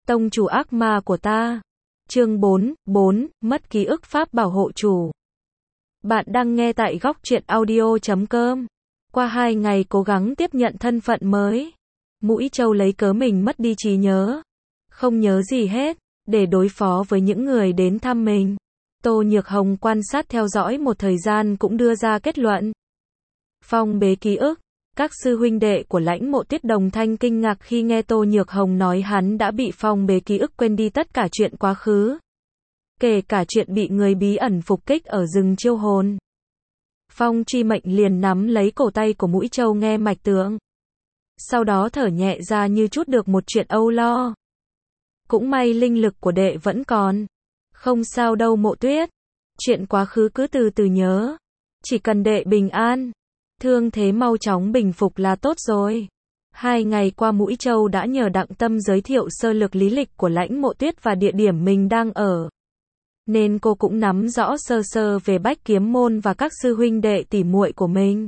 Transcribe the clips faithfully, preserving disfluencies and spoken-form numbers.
Tông chủ ác ma của ta. Chương bốn, bốn, mất ký ức pháp bảo hộ chủ. Bạn đang nghe tại góc truyện audio chấm com. Qua hai ngày cố gắng tiếp nhận thân phận mới, Mũi Trâu lấy cớ mình mất đi trí nhớ, không nhớ gì hết, để đối phó với những người đến thăm mình. Tô Nhược Hồng quan sát theo dõi một thời gian cũng đưa ra kết luận. Phong bế ký ức. Các sư huynh đệ của Lãnh Mộ Tuyết đồng thanh kinh ngạc khi nghe Tô Nhược Hồng nói hắn đã bị phong bế ký ức, quên đi tất cả chuyện quá khứ, kể cả chuyện bị người bí ẩn phục kích ở rừng chiêu hồn. Phong Truy Mệnh liền nắm lấy cổ tay của Mũi Trâu nghe mạch tượng, sau đó thở nhẹ ra như trút được một chuyện âu lo. Cũng may linh lực của đệ vẫn còn. Không sao đâu Mộ Tuyết. Chuyện quá khứ cứ từ từ nhớ. Chỉ cần đệ bình an, thương thế mau chóng bình phục là tốt rồi. Hai ngày qua Mũi Trâu đã nhờ Đặng Tâm giới thiệu sơ lược lý lịch của Lãnh Mộ Tuyết và địa điểm mình đang ở, nên cô cũng nắm rõ sơ sơ về Bách Kiếm Môn và các sư huynh đệ tỉ muội của mình.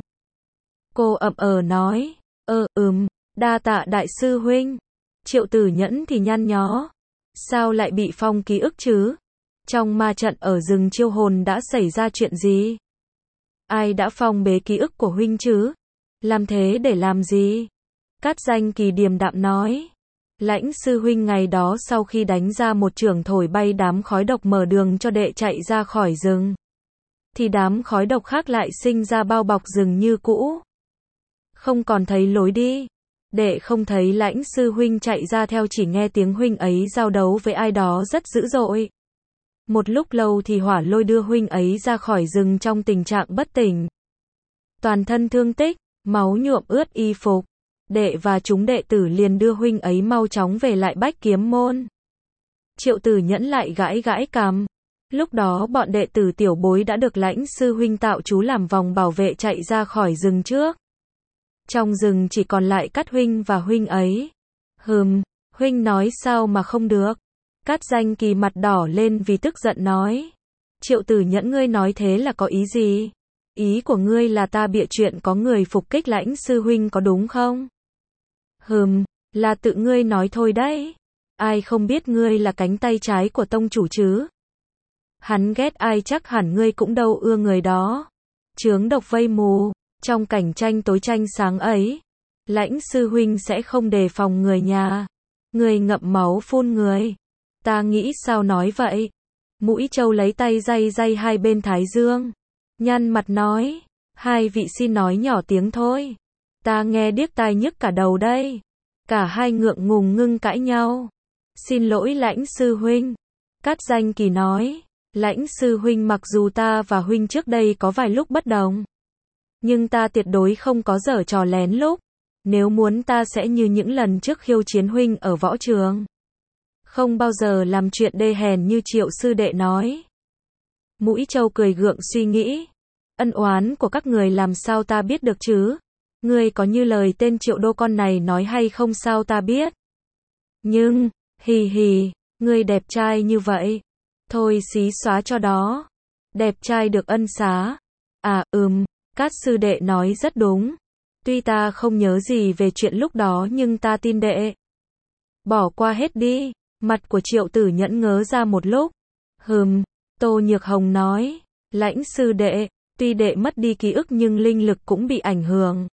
Cô ậm ờ nói, ơ ừm, đa tạ đại sư huynh. Triệu Tử Nhẫn thì nhăn nhó, sao lại bị phong ký ức chứ? Trong ma trận ở rừng chiêu hồn đã xảy ra chuyện gì? Ai đã phong bế ký ức của huynh chứ? Làm thế để làm gì? Cát Danh Kỳ điềm đạm nói, Lãnh sư huynh ngày đó sau khi đánh ra một chưởng thổi bay đám khói độc mở đường cho đệ chạy ra khỏi rừng, thì đám khói độc khác lại sinh ra bao bọc rừng như cũ. Không còn thấy lối đi. Đệ không thấy Lãnh sư huynh chạy ra theo, chỉ nghe tiếng huynh ấy giao đấu với ai đó rất dữ dội. Một lúc lâu thì hỏa lôi đưa huynh ấy ra khỏi rừng trong tình trạng bất tỉnh, toàn thân thương tích, máu nhuộm ướt y phục. Đệ và chúng đệ tử liền đưa huynh ấy mau chóng về lại Bách Kiếm Môn. Triệu Tử Nhẫn lại gãi gãi cằm. Lúc đó bọn đệ tử tiểu bối đã được Lãnh sư huynh tạo chú làm vòng bảo vệ chạy ra khỏi rừng trước. Trong rừng chỉ còn lại Cát huynh và huynh ấy. Hừm, huynh nói sao mà không được? Cát Danh Kỳ mặt đỏ lên vì tức giận nói. Triệu Tử Nhẫn, ngươi nói thế là có ý gì? Ý của ngươi là ta bịa chuyện có người phục kích Lãnh sư huynh có đúng không? Hừm, là tự ngươi nói thôi đấy. Ai không biết ngươi là cánh tay trái của tông chủ chứ? Hắn ghét ai chắc hẳn ngươi cũng đâu ưa người đó. Chướng độc vây mù. Trong cảnh tranh tối tranh sáng ấy, Lãnh sư huynh sẽ không đề phòng người nhà. Người ngậm máu phun người. Ta nghĩ sao nói vậy? Mũi Trâu lấy tay day day hai bên thái dương, nhăn mặt nói, hai vị xin nói nhỏ tiếng thôi. Ta nghe điếc tai nhức cả đầu đây. Cả hai ngượng ngùng ngưng cãi nhau. Xin lỗi Lãnh sư huynh. Cát Danh Kỳ nói, Lãnh sư huynh, mặc dù ta và huynh trước đây có vài lúc bất đồng, nhưng ta tuyệt đối không có giở trò lén lút. Nếu muốn ta sẽ như những lần trước khiêu chiến huynh ở võ trường, không bao giờ làm chuyện đê hèn như Triệu sư đệ nói. Mũi Trâu cười gượng suy nghĩ, ân oán của các người làm sao ta biết được chứ? Ngươi có như lời tên Triệu Đô con này nói hay không sao ta biết? Nhưng, hì hì, ngươi đẹp trai như vậy. Thôi xí xóa cho đó. Đẹp trai được ân xá. À ừm, Cát sư đệ nói rất đúng. Tuy ta không nhớ gì về chuyện lúc đó nhưng ta tin đệ. Bỏ qua hết đi. Mặt của Triệu Tử Nhẫn ngớ ra một lúc. Hừm, Tô Nhược Hồng nói, Lãnh sư đệ, tuy đệ mất đi ký ức nhưng linh lực cũng bị ảnh hưởng.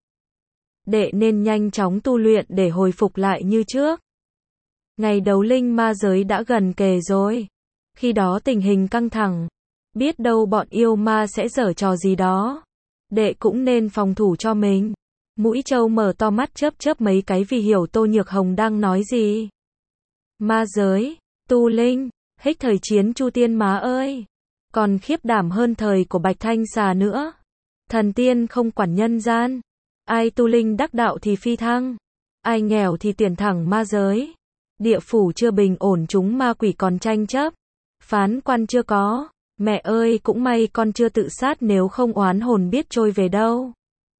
Đệ nên nhanh chóng tu luyện để hồi phục lại như trước. Ngày đấu linh ma giới đã gần kề rồi. Khi đó tình hình căng thẳng, biết đâu bọn yêu ma sẽ giở trò gì đó. Đệ cũng nên phòng thủ cho mình. Mũi Trâu mở to mắt chớp chớp mấy cái vì hiểu Tô Nhược Hồng đang nói gì. Ma giới, tu linh, hích thời chiến Chu Tiên má ơi. Còn khiếp đảm hơn thời của Bạch Thanh Xà nữa. Thần tiên không quản nhân gian. Ai tu linh đắc đạo thì phi thăng. Ai nghèo thì tiền thẳng ma giới. Địa phủ chưa bình ổn, chúng ma quỷ còn tranh chấp. Phán quan chưa có. Mẹ ơi, cũng may con chưa tự sát, nếu không oán hồn biết trôi về đâu.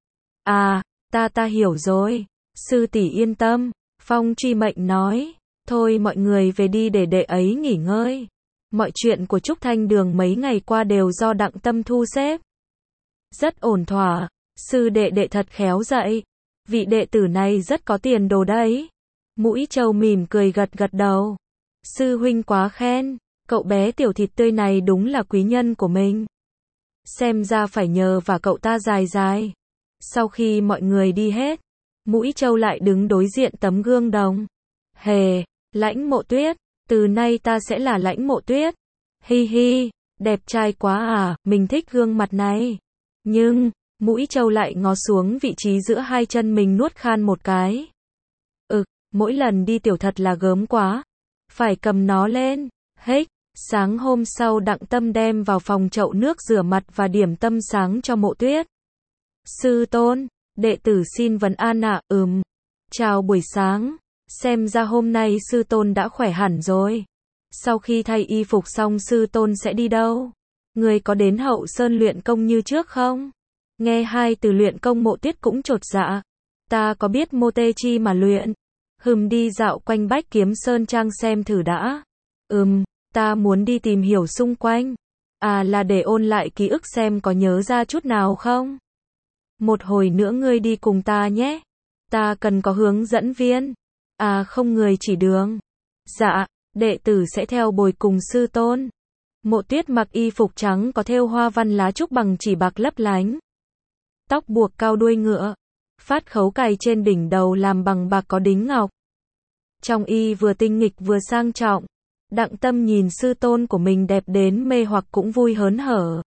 À, ta ta hiểu rồi. Sư tỷ yên tâm. Phong Truy Mệnh nói. Thôi mọi người về đi để đệ ấy nghỉ ngơi. Mọi chuyện của Trúc Thanh Đường mấy ngày qua đều do Đặng Tâm thu xếp. Rất ổn thỏa. Sư đệ đệ thật khéo dạy. Vị đệ tử này rất có tiền đồ đấy. Mũi Trâu mỉm cười gật gật đầu. Sư huynh quá khen, cậu bé tiểu thịt tươi này đúng là quý nhân của mình. Xem ra phải nhờ và cậu ta dài dài. Sau khi mọi người đi hết, Mũi Trâu lại đứng đối diện tấm gương đồng. Hề, Lãnh Mộ Tuyết, từ nay ta sẽ là Lãnh Mộ Tuyết. Hi hi, đẹp trai quá à, mình thích gương mặt này. Nhưng, Mũi Trâu lại ngó xuống vị trí giữa hai chân mình nuốt khan một cái. Ừ, mỗi lần đi tiểu thật là gớm quá. Phải cầm nó lên. Hếch, sáng hôm sau Đặng Tâm đem vào phòng chậu nước rửa mặt và điểm tâm sáng cho Mộ Tuyết. Sư tôn, đệ tử xin vấn an ạ. À, ừm. Chào buổi sáng. Xem ra hôm nay sư tôn đã khỏe hẳn rồi. Sau khi thay y phục xong sư tôn sẽ đi đâu? Người có đến Hậu Sơn luyện công như trước không? Nghe hai từ luyện công Mộ Tuyết cũng chột dạ. Ta có biết mô tê chi mà luyện. Hừm, đi dạo quanh Bách Kiếm Sơn Trang xem thử đã. Ừm, ta muốn đi tìm hiểu xung quanh. À, là để ôn lại ký ức xem có nhớ ra chút nào không? Một hồi nữa ngươi đi cùng ta nhé. Ta cần có hướng dẫn viên. À không, người chỉ đường. Dạ, đệ tử sẽ theo bồi cùng sư tôn. Mộ Tuyết mặc y phục trắng có thêu hoa văn lá trúc bằng chỉ bạc lấp lánh. Tóc buộc cao đuôi ngựa. Phát khấu cài trên đỉnh đầu làm bằng bạc có đính ngọc. Trong y vừa tinh nghịch vừa sang trọng. Đặng Tâm nhìn sư tôn của mình đẹp đến mê hoặc cũng vui hớn hở.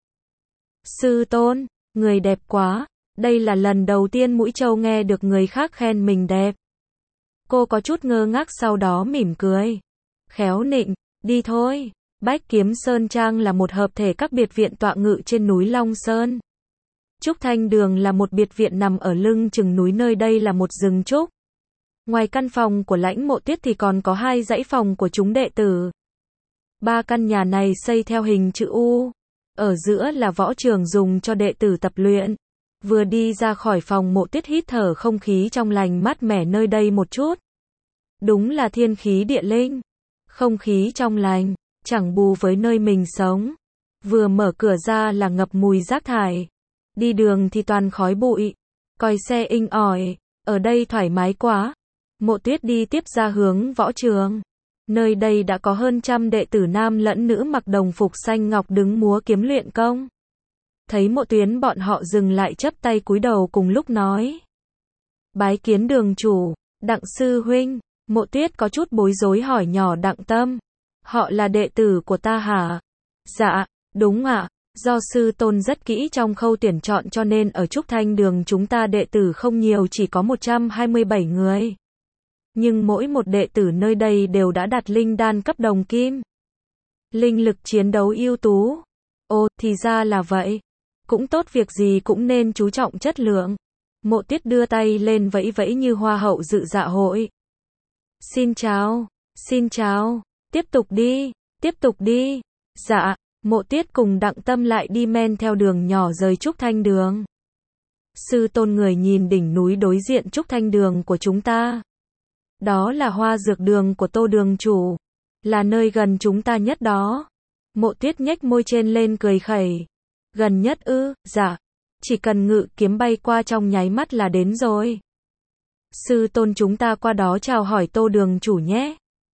Sư tôn, người đẹp quá. Đây là lần đầu tiên Mũi Trâu nghe được người khác khen mình đẹp. Cô có chút ngơ ngác sau đó mỉm cười. Khéo nịnh, đi thôi. Bách Kiếm Sơn Trang là một hợp thể các biệt viện tọa ngự trên núi Long Sơn. Trúc Thanh Đường là một biệt viện nằm ở lưng chừng núi, nơi đây là một rừng trúc. Ngoài căn phòng của Lãnh Mộ Tuyết thì còn có hai dãy phòng của chúng đệ tử. Ba căn nhà này xây theo hình chữ U. Ở giữa là võ trường dùng cho đệ tử tập luyện. Vừa đi ra khỏi phòng, Mộ Tuyết hít thở không khí trong lành mát mẻ nơi đây một chút. Đúng là thiên khí địa linh. Không khí trong lành, chẳng bù với nơi mình sống. Vừa mở cửa ra là ngập mùi rác thải. Đi đường thì toàn khói bụi. Còi xe inh ỏi. Ở đây thoải mái quá. Mộ Tuyết đi tiếp ra hướng võ trường. Nơi đây đã có hơn trăm đệ tử nam lẫn nữ mặc đồng phục xanh ngọc đứng múa kiếm luyện công. Thấy Mộ Tuyến bọn họ dừng lại chắp tay cúi đầu cùng lúc nói. Bái kiến đường chủ, Đặng sư huynh. Mộ Tuyết có chút bối rối hỏi nhỏ Đặng Tâm. Họ là đệ tử của ta hả? Dạ, đúng ạ. Do sư tôn rất kỹ trong khâu tuyển chọn cho nên ở Trúc Thanh Đường chúng ta đệ tử không nhiều, chỉ có một trăm hai mươi bảy người. Nhưng mỗi một đệ tử nơi đây đều đã đạt linh đan cấp đồng kim. Linh lực chiến đấu ưu tú. Ồ, thì ra là vậy. Cũng tốt, việc gì cũng nên chú trọng chất lượng. Mộ Tuyết đưa tay lên vẫy vẫy như hoa hậu dự dạ hội. Xin chào, xin chào, tiếp tục đi, tiếp tục đi. Dạ, Mộ Tuyết cùng Đặng Tâm lại đi men theo đường nhỏ rời Trúc Thanh Đường. Sư tôn, người nhìn đỉnh núi đối diện Trúc Thanh Đường của chúng ta. Đó là Hoa Dược Đường của Tô đường chủ. Là nơi gần chúng ta nhất đó. Mộ Tuyết nhếch môi trên lên cười khẩy. Gần nhất ư? Dạ. Chỉ cần ngự kiếm bay qua trong nháy mắt là đến rồi. Sư tôn, chúng ta qua đó chào hỏi Tô đường chủ nhé.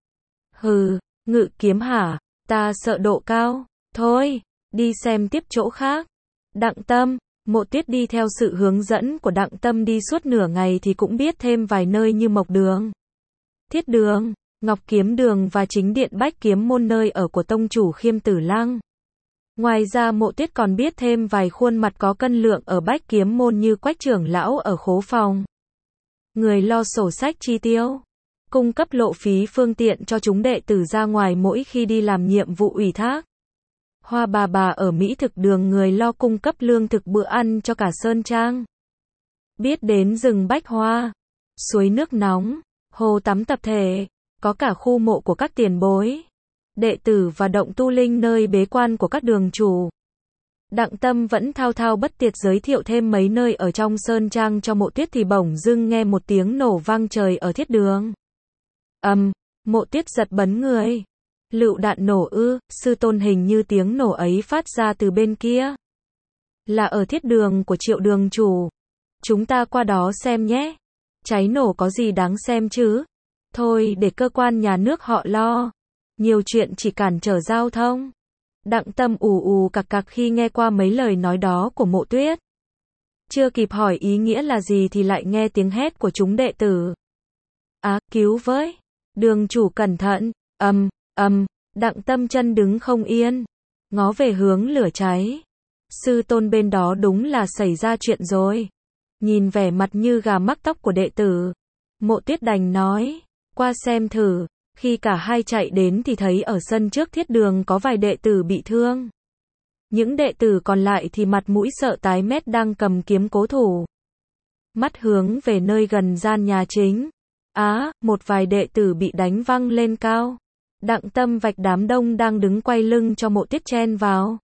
Hừ, ngự kiếm hả? Ta sợ độ cao. Thôi, đi xem tiếp chỗ khác. Đặng Tâm. Mộ Tuyết đi theo sự hướng dẫn của Đặng Tâm đi suốt nửa ngày thì cũng biết thêm vài nơi như Mộc Đường, Thiết Đường, Ngọc Kiếm Đường và chính điện Bách Kiếm Môn, nơi ở của tông chủ Khiêm Tử Lăng. Ngoài ra Mộ Tuyết còn biết thêm vài khuôn mặt có cân lượng ở Bách Kiếm Môn như Quách trưởng lão ở khố phòng. Người lo sổ sách chi tiêu, cung cấp lộ phí phương tiện cho chúng đệ tử ra ngoài mỗi khi đi làm nhiệm vụ ủy thác. Hoa bà bà ở Mỹ Thực Đường, người lo cung cấp lương thực bữa ăn cho cả Sơn Trang. Biết đến rừng bách hoa, suối nước nóng, hồ tắm tập thể, có cả khu mộ của các tiền bối, đệ tử và động tu linh nơi bế quan của các đường chủ. Đặng Tâm vẫn thao thao bất tuyệt giới thiệu thêm mấy nơi ở trong Sơn Trang cho Mộ Tuyết thì bỗng dưng nghe một tiếng nổ vang trời ở Thiết Đường. Ầm, um, Mộ Tuyết giật bắn người. Lựu đạn nổ ư? Sư tôn, hình như tiếng nổ ấy phát ra từ bên kia. Là ở Thiết Đường của Triệu đường chủ. Chúng ta qua đó xem nhé. Cháy nổ có gì đáng xem chứ? Thôi để cơ quan nhà nước họ lo. nhiều chuyện chỉ cản trở giao thông. Đặng Tâm ù ù cặc cặc khi nghe qua mấy lời nói đó của Mộ Tuyết. Chưa kịp hỏi ý nghĩa là gì thì lại nghe tiếng hét của chúng đệ tử. Á, cứu với! Đường chủ cẩn thận! Ầm, ầm, Đặng Tâm chân đứng không yên, ngó về hướng lửa cháy. Sư tôn bên đó đúng là xảy ra chuyện rồi. Nhìn vẻ mặt như gà mắc tóc của đệ tử, Mộ Tuyết đành nói, qua xem thử. Khi cả hai chạy đến thì thấy ở sân trước thiết đường có vài đệ tử bị thương. Những đệ tử còn lại thì mặt mũi sợ tái mét đang cầm kiếm cố thủ. Mắt hướng về nơi gần gian nhà chính. Á, một vài đệ tử bị đánh văng lên cao. Đặng Tâm vạch đám đông đang đứng quay lưng cho Mộ Tuyết chen vào.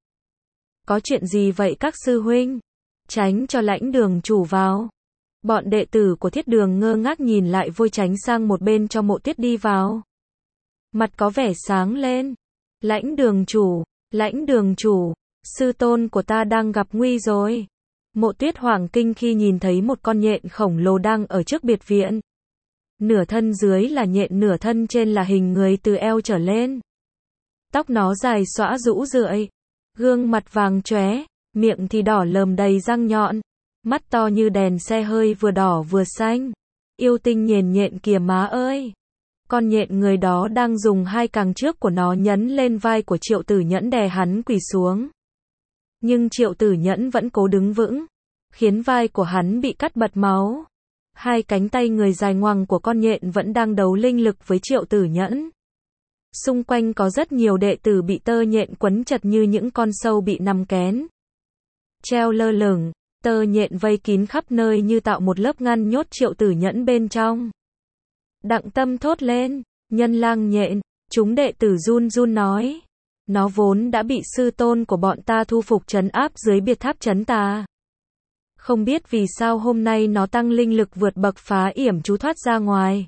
Có chuyện gì vậy các sư huynh? Tránh cho lãnh đường chủ vào. Bọn đệ tử của thiết đường ngơ ngác nhìn lại vội tránh sang một bên cho Mộ Tuyết đi vào. Mặt có vẻ sáng lên. Lãnh đường chủ, lãnh đường chủ, sư tôn của ta đang gặp nguy rồi. Mộ Tuyết hoảng kinh khi nhìn thấy một con nhện khổng lồ đang ở trước biệt viện. Nửa thân dưới là nhện, nửa thân trên là hình người từ eo trở lên. Tóc nó dài xõa rũ rượi, gương mặt vàng chóe, miệng thì đỏ lờm đầy răng nhọn, mắt to như đèn xe hơi vừa đỏ vừa xanh. Yêu tinh nhện nhện kìa má ơi! Con nhện người đó đang dùng hai càng trước của nó nhấn lên vai của Triệu Tử Nhẫn đè hắn quỳ xuống. Nhưng Triệu Tử Nhẫn vẫn cố đứng vững, khiến vai của hắn bị cắt bật máu. Hai cánh tay người dài ngoằng của con nhện vẫn đang đấu linh lực với Triệu Tử Nhẫn. Xung quanh có rất nhiều đệ tử bị tơ nhện quấn chặt như những con sâu bị nằm kén. Treo lơ lửng, tơ nhện vây kín khắp nơi như tạo một lớp ngăn nhốt Triệu Tử Nhẫn bên trong. Đặng Tâm thốt lên, nhân lang nhện, chúng đệ tử run run nói. Nó vốn đã bị sư tôn của bọn ta thu phục trấn áp dưới biệt tháp trấn tà. Không biết vì sao hôm nay nó tăng linh lực vượt bậc phá yểm chú thoát ra ngoài.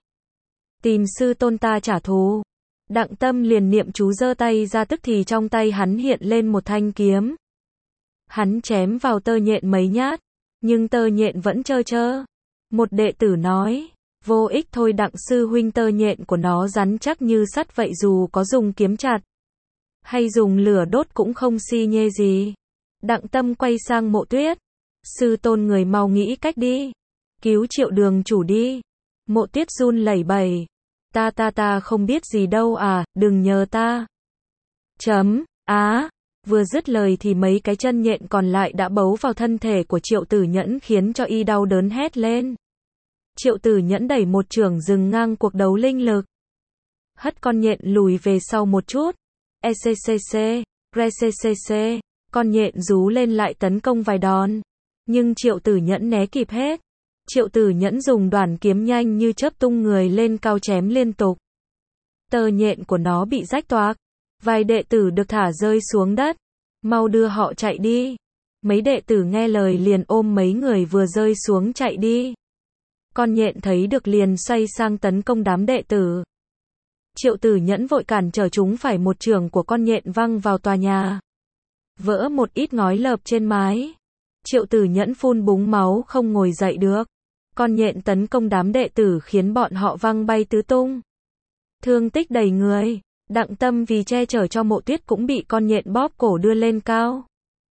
Tìm sư tôn ta trả thù. Đặng Tâm liền niệm chú giơ tay ra, tức thì trong tay hắn hiện lên một thanh kiếm. Hắn chém vào tơ nhện mấy nhát, nhưng tơ nhện vẫn trơ trơ. Một đệ tử nói, vô ích thôi Đặng sư huynh, tơ nhện của nó rắn chắc như sắt vậy, dù có dùng kiếm chặt hay dùng lửa đốt cũng không xi nhê gì. Đặng Tâm quay sang Mộ Tuyết, sư tôn người mau nghĩ cách đi, cứu Triệu đường chủ đi. Mộ Tuyết run lẩy bẩy, ta ta ta không biết gì đâu à, đừng nhờ ta. Chấm, á, vừa dứt lời thì mấy cái chân nhện còn lại đã bấu vào thân thể của Triệu Tử Nhẫn khiến cho y đau đớn hét lên. Triệu Tử Nhẫn đẩy một chưởng dừng ngang cuộc đấu linh lực. Hất con nhện lùi về sau một chút. ECCC, RCCC, con nhện rú lên lại tấn công vài đòn. Nhưng Triệu Tử Nhẫn né kịp hết. Triệu Tử Nhẫn dùng đoàn kiếm nhanh như chớp tung người lên cao chém liên tục. Tơ nhện của nó bị rách toạc. Vài đệ tử được thả rơi xuống đất. Mau đưa họ chạy đi. Mấy đệ tử nghe lời liền ôm mấy người vừa rơi xuống chạy đi. Con nhện thấy được liền xoay sang tấn công đám đệ tử. Triệu Tử Nhẫn vội cản trở chúng, phải một chưởng của con nhện văng vào tòa nhà. Vỡ một ít ngói lợp trên mái. Triệu Tử Nhẫn phun búng máu không ngồi dậy được. Con nhện tấn công đám đệ tử khiến bọn họ văng bay tứ tung. Thương tích đầy người. Đặng Tâm vì che chở cho Mộ Tuyết cũng bị con nhện bóp cổ đưa lên cao.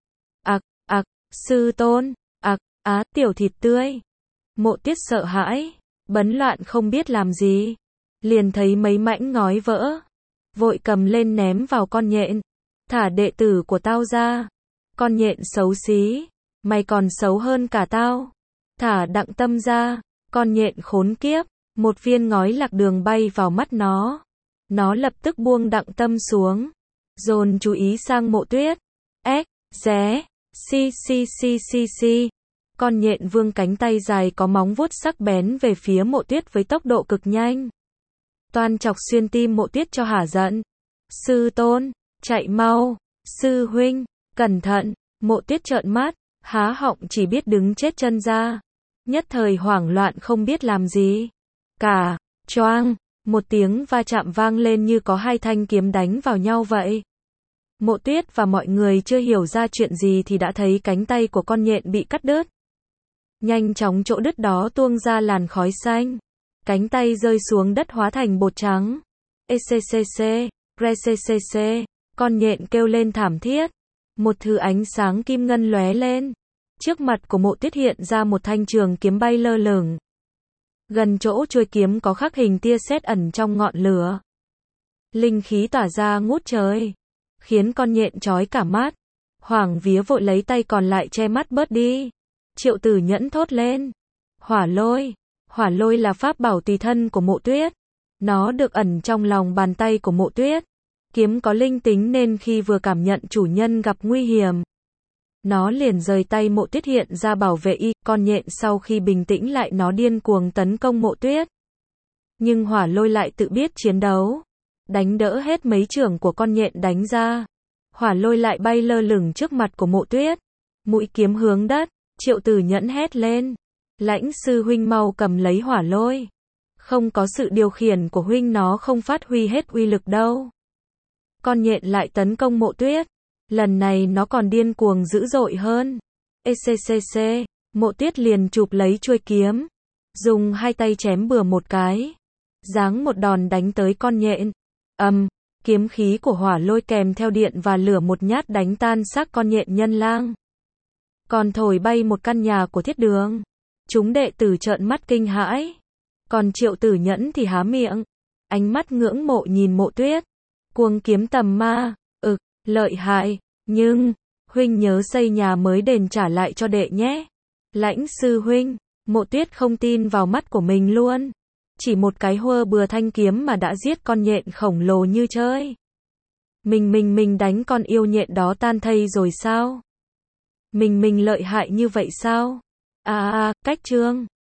Ặc, ặc, sư tôn, ặc, á, tiểu thịt tươi. Mộ Tuyết sợ hãi, bấn loạn không biết làm gì. Liền thấy mấy mảnh ngói vỡ. Vội cầm lên ném vào con nhện. Thả đệ tử của tao ra. Con nhện xấu xí. Mày còn xấu hơn cả tao. Thả Đặng Tâm ra. Con nhện khốn kiếp. Một viên ngói lạc đường bay vào mắt nó. Nó lập tức buông Đặng Tâm xuống. Dồn chú ý sang Mộ Tuyết. Ếch, ré, si si si si si. Con nhện vươn cánh tay dài có móng vuốt sắc bén về phía Mộ Tuyết với tốc độ cực nhanh. Toan chọc xuyên tim Mộ Tuyết cho hả giận. Sư tôn, chạy mau. Sư huynh, cẩn thận. Mộ Tuyết trợn mắt, há họng chỉ biết đứng chết chân ra. Nhất thời hoảng loạn không biết làm gì. Cả, choang, một tiếng va chạm vang lên như có hai thanh kiếm đánh vào nhau vậy. Mộ Tuyết và mọi người chưa hiểu ra chuyện gì thì đã thấy cánh tay của con nhện bị cắt đứt. Nhanh chóng chỗ đứt đó tuôn ra làn khói xanh. Cánh tay rơi xuống đất hóa thành bột trắng. ECCC, Rccc, con nhện kêu lên thảm thiết. Một thứ ánh sáng kim ngân lóe lên. Trước mặt của Mộ Tuyết hiện ra một thanh trường kiếm bay lơ lửng. Gần chỗ chuôi kiếm có khắc hình tia sét ẩn trong ngọn lửa. Linh khí tỏa ra ngút trời, khiến con nhện chói cả mắt. Hoảng vía vội lấy tay còn lại che mắt bớt đi. Triệu Tử Nhẫn thốt lên. Hỏa lôi. Hỏa lôi là pháp bảo tùy thân của Mộ Tuyết. Nó được ẩn trong lòng bàn tay của Mộ Tuyết. Kiếm có linh tính nên khi vừa cảm nhận chủ nhân gặp nguy hiểm, nó liền rời tay Mộ Tuyết hiện ra bảo vệ y. Con nhện sau khi bình tĩnh lại nó điên cuồng tấn công Mộ Tuyết. Nhưng hỏa lôi lại tự biết chiến đấu. Đánh đỡ hết mấy chưởng của con nhện đánh ra. Hỏa lôi lại bay lơ lửng trước mặt của Mộ Tuyết. Mũi kiếm hướng đất. Triệu Tử Nhẫn hét lên. Lãnh sư huynh mau cầm lấy hỏa lôi. Không có sự điều khiển của huynh nó không phát huy hết uy lực đâu. Con nhện lại tấn công Mộ Tuyết. Lần này nó còn điên cuồng dữ dội hơn. Eccc, Mộ Tuyết liền chụp lấy chuôi kiếm. Dùng hai tay chém bừa một cái. Giáng một đòn đánh tới con nhện. Ầm, um, kiếm khí của hỏa lôi kèm theo điện và lửa một nhát đánh tan xác con nhện nhân lang. Còn thổi bay một căn nhà của Thiết Đường. Chúng đệ tử trợn mắt kinh hãi. Còn Triệu Tử Nhẫn thì há miệng. Ánh mắt ngưỡng mộ nhìn Mộ Tuyết. Cuồng kiếm tầm ma. Ực, lợi hại. Nhưng, huynh nhớ xây nhà mới đền trả lại cho đệ nhé. Lãnh sư huynh. Mộ Tuyết không tin vào mắt của mình luôn. Chỉ một cái hơ bừa thanh kiếm mà đã giết con nhện khổng lồ như chơi. Mình mình mình đánh con yêu nhện đó tan thây rồi sao? Mình mình lợi hại như vậy sao? À à, cách chương.